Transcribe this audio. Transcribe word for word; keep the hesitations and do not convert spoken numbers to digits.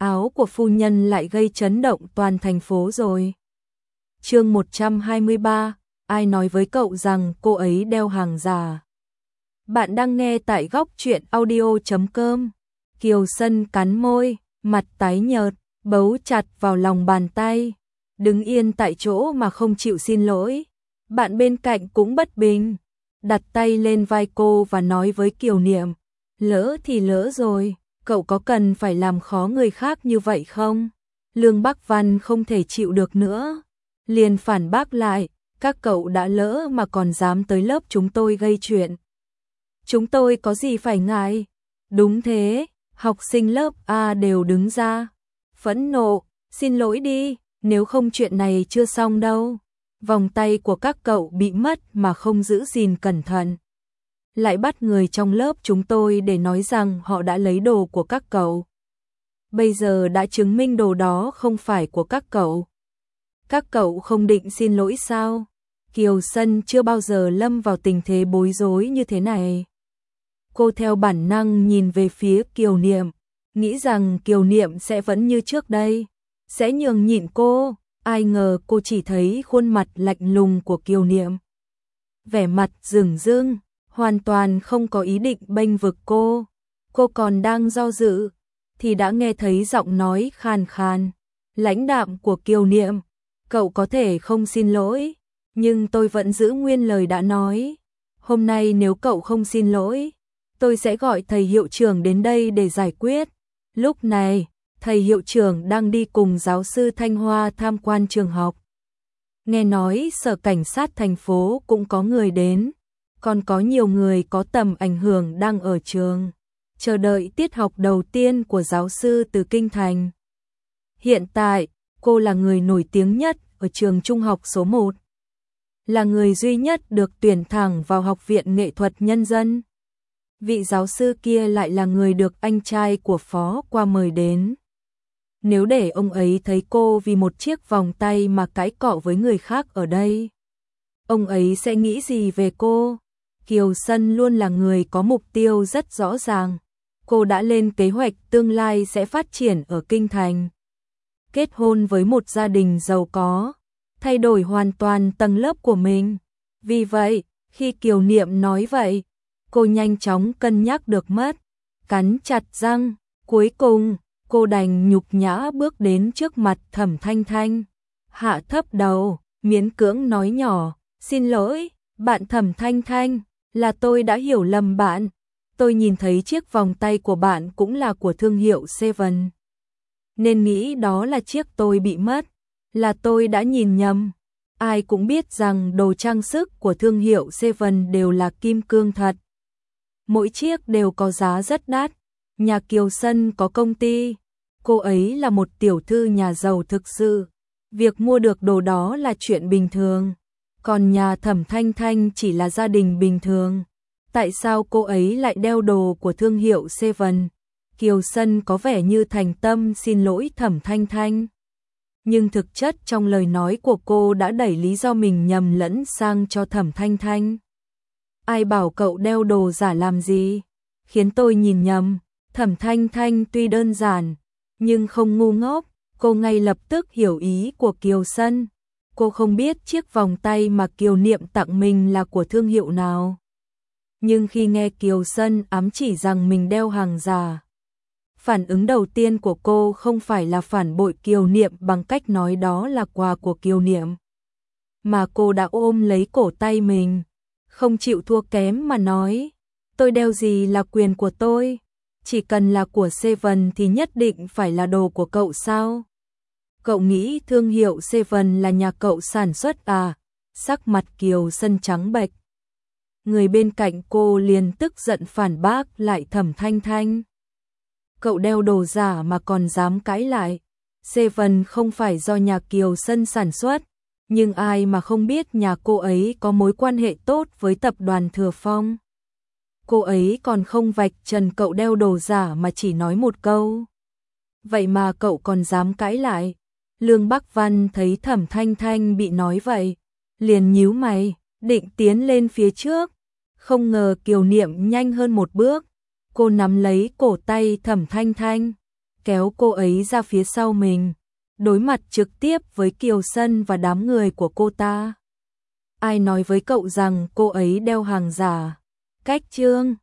áo của phu nhân lại gây chấn động toàn thành phố rồi. Chương một trăm hai mươi ba, ai nói với cậu rằng cô ấy đeo hàng giả? Bạn đang nghe tại góc truyện audio chấm com. Kiều Sân cắn môi, mặt tái nhợt, bấu chặt vào lòng bàn tay, đứng yên tại chỗ mà không chịu xin lỗi. Bạn bên cạnh cũng bất bình, đặt tay lên vai cô và nói với Kiều Niệm, lỡ thì lỡ rồi, cậu có cần phải làm khó người khác như vậy không? Lương Bắc Văn không thể chịu được nữa, liền phản bác lại, các cậu đã lỡ mà còn dám tới lớp chúng tôi gây chuyện. Chúng tôi có gì phải ngại? Đúng thế, học sinh lớp A đều đứng ra, phẫn nộ, xin lỗi đi, nếu không chuyện này chưa xong đâu. Vòng tay của các cậu bị mất mà không giữ gìn cẩn thận, lại bắt người trong lớp chúng tôi để nói rằng họ đã lấy đồ của các cậu. Bây giờ đã chứng minh đồ đó không phải của các cậu. Các cậu không định xin lỗi sao? Kiều Sân chưa bao giờ lâm vào tình thế bối rối như thế này. Cô theo bản năng nhìn về phía Kiều Niệm, nghĩ rằng Kiều Niệm sẽ vẫn như trước đây, sẽ nhường nhịn cô. Ai ngờ cô chỉ thấy khuôn mặt lạnh lùng của Kiều Niệm, vẻ mặt dửng dưng, hoàn toàn không có ý định bênh vực cô. Cô còn đang do dự, thì đã nghe thấy giọng nói khàn khàn, lãnh đạm của Kiều Niệm. Cậu có thể không xin lỗi, nhưng tôi vẫn giữ nguyên lời đã nói. Hôm nay nếu cậu không xin lỗi, tôi sẽ gọi thầy hiệu trưởng đến đây để giải quyết. Lúc này, thầy hiệu trưởng đang đi cùng giáo sư Thanh Hoa tham quan trường học. Nghe nói sở cảnh sát thành phố cũng có người đến, còn có nhiều người có tầm ảnh hưởng đang ở trường, chờ đợi tiết học đầu tiên của giáo sư từ Kinh Thành. Hiện tại, cô là người nổi tiếng nhất ở trường trung học số một, là người duy nhất được tuyển thẳng vào Học viện Nghệ thuật Nhân dân. Vị giáo sư kia lại là người được anh trai của Phó Qua mời đến. Nếu để ông ấy thấy cô vì một chiếc vòng tay mà cãi cọ với người khác ở đây, ông ấy sẽ nghĩ gì về cô? Kiều Sân luôn là người có mục tiêu rất rõ ràng. Cô đã lên kế hoạch tương lai sẽ phát triển ở Kinh Thành, kết hôn với một gia đình giàu có, thay đổi hoàn toàn tầng lớp của mình. Vì vậy, khi Kiều Niệm nói vậy, cô nhanh chóng cân nhắc được mất, cắn chặt răng. Cuối cùng, cô đành nhục nhã bước đến trước mặt Thẩm Thanh Thanh, hạ thấp đầu, miễn cưỡng nói nhỏ, xin lỗi, bạn Thẩm Thanh Thanh, là tôi đã hiểu lầm bạn. Tôi nhìn thấy chiếc vòng tay của bạn cũng là của thương hiệu Seven, nên nghĩ đó là chiếc tôi bị mất, là tôi đã nhìn nhầm. Ai cũng biết rằng đồ trang sức của thương hiệu Seven đều là kim cương thật, mỗi chiếc đều có giá rất đắt. Nhà Kiều Sân có công ty, cô ấy là một tiểu thư nhà giàu thực sự, việc mua được đồ đó là chuyện bình thường. Còn nhà Thẩm Thanh Thanh chỉ là gia đình bình thường, tại sao cô ấy lại đeo đồ của thương hiệu Seven? Kiều Sân có vẻ như thành tâm xin lỗi Thẩm Thanh Thanh, nhưng thực chất trong lời nói của cô đã đẩy lý do mình nhầm lẫn sang cho Thẩm Thanh Thanh. Ai bảo cậu đeo đồ giả làm gì, khiến tôi nhìn nhầm. Thẩm Thanh Thanh tuy đơn giản, nhưng không ngu ngốc, cô ngay lập tức hiểu ý của Kiều Sân. Cô không biết chiếc vòng tay mà Kiều Niệm tặng mình là của thương hiệu nào. Nhưng khi nghe Kiều Sân ám chỉ rằng mình đeo hàng giả, phản ứng đầu tiên của cô không phải là phản bội Kiều Niệm bằng cách nói đó là quà của Kiều Niệm, mà cô đã ôm lấy cổ tay mình, không chịu thua kém mà nói, tôi đeo gì là quyền của tôi. Chỉ cần là của Seven thì nhất định phải là đồ của cậu sao? Cậu nghĩ thương hiệu Seven là nhà cậu sản xuất à? Sắc mặt Kiều Sân trắng bệch. Người bên cạnh cô liền tức giận phản bác lại Thẩm Thanh Thanh. Cậu đeo đồ giả mà còn dám cãi lại. Seven không phải do nhà Kiều Sân sản xuất, nhưng ai mà không biết nhà cô ấy có mối quan hệ tốt với tập đoàn Thừa Phong. Cô ấy còn không vạch trần cậu đeo đồ giả mà chỉ nói một câu. Vậy mà cậu còn dám cãi lại. Lương Bắc Văn thấy Thẩm Thanh Thanh bị nói vậy, liền nhíu mày, định tiến lên phía trước. Không ngờ Kiều Niệm nhanh hơn một bước. Cô nắm lấy cổ tay Thẩm Thanh Thanh, kéo cô ấy ra phía sau mình, đối mặt trực tiếp với Kiều Sân và đám người của cô ta. Ai nói với cậu rằng cô ấy đeo hàng giả? Cách chương